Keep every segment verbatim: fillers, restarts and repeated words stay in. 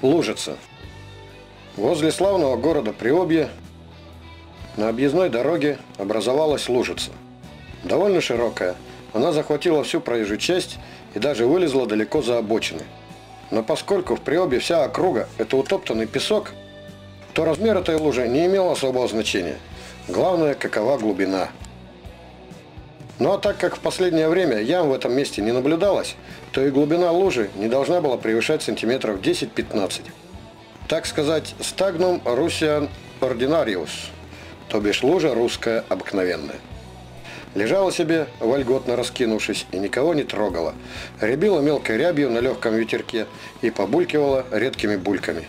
Лужица. Возле славного города Приобье на объездной дороге образовалась лужица. Довольно широкая, она захватила всю проезжую часть и даже вылезла далеко за обочины. Но поскольку в Приобье вся округа – это утоптанный песок, то размер этой лужи не имел особого значения. Главное, какова глубина. Ну а так как в последнее время ям в этом месте не наблюдалось, то и глубина лужи не должна была превышать сантиметров десять-пятнадцать. Так сказать, стагнум русиан ординариус, то бишь лужа русская обыкновенная. Лежала себе, вольготно раскинувшись, и никого не трогала. Рябила мелкой рябью на легком ветерке и побулькивала редкими бульками.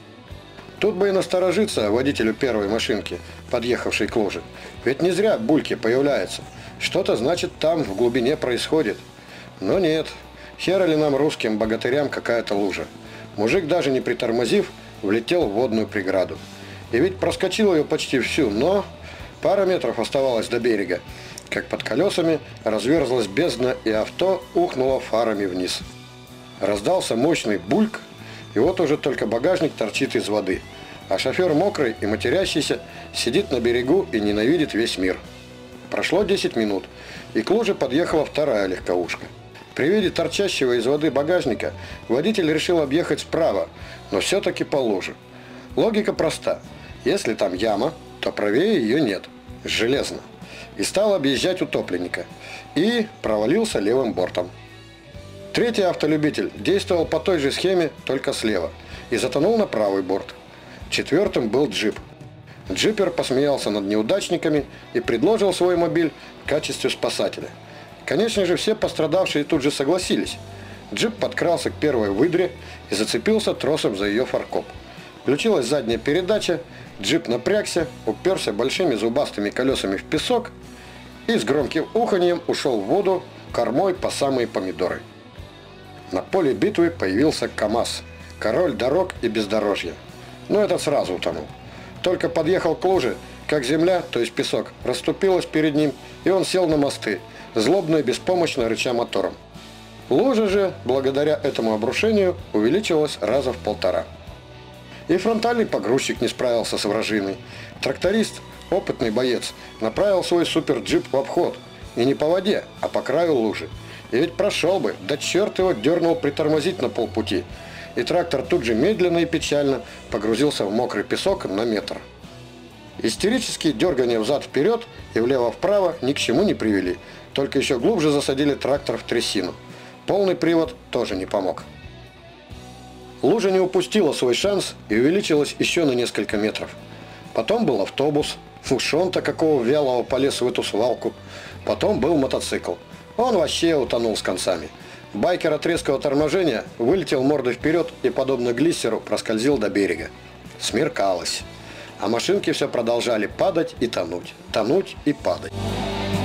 Тут бы и насторожиться водителю первой машинки, подъехавшей к луже. Ведь не зря бульки появляются. Что-то, значит, там в глубине происходит. Но нет, хера ли нам, русским богатырям, какая-то лужа. Мужик, даже не притормозив, влетел в водную преграду. И ведь проскочил ее почти всю, но пара метров оставалось до берега, как под колесами разверзлась бездна, и авто ухнуло фарами вниз. Раздался мощный бульк, и вот уже только багажник торчит из воды, а шофер мокрый и матерящийся сидит на берегу и ненавидит весь мир. Прошло десять минут, и к луже подъехала вторая легковушка. При виде торчащего из воды багажника водитель решил объехать справа, но все-таки по луже. Логика проста. Если там яма, то правее ее нет. Железно. И стал объезжать утопленника. И провалился левым бортом. Третий автолюбитель действовал по той же схеме, только слева, и затонул на правый борт. Четвертым был джип. Джипер посмеялся над неудачниками и предложил свой мобиль в качестве спасателя. Конечно же, все пострадавшие тут же согласились. Джип подкрался к первой выдре и зацепился тросом за ее фаркоп. Включилась задняя передача, джип напрягся, уперся большими зубастыми колесами в песок и с громким уханьем ушел в воду кормой по самые помидоры. На поле битвы появился КАМАЗ, король дорог и бездорожья. Но этот сразу утонул. Только подъехал к луже, как земля, то есть песок, расступилась перед ним, и он сел на мосты, злобно и беспомощно рыча мотором. Лужа же, благодаря этому обрушению, увеличилась раза в полтора. И фронтальный погрузчик не справился с вражиной. Тракторист, опытный боец, направил свой суперджип в обход. И не по воде, а по краю лужи. И ведь прошел бы, да черт его дернул притормозить на полпути. И трактор тут же медленно и печально погрузился в мокрый песок на метр. Истерические дергания взад-вперед и влево-вправо ни к чему не привели, только еще глубже засадили трактор в трясину. Полный привод тоже не помог. Лужа не упустила свой шанс и увеличилась еще на несколько метров. Потом был автобус, уж он-то какого вялого полез в эту свалку. Потом был мотоцикл, он вообще утонул с концами. Байкер от резкого торможения вылетел мордой вперед и, подобно глиссеру, проскользил до берега. Смеркалось, а машинки все продолжали падать и тонуть, тонуть и падать.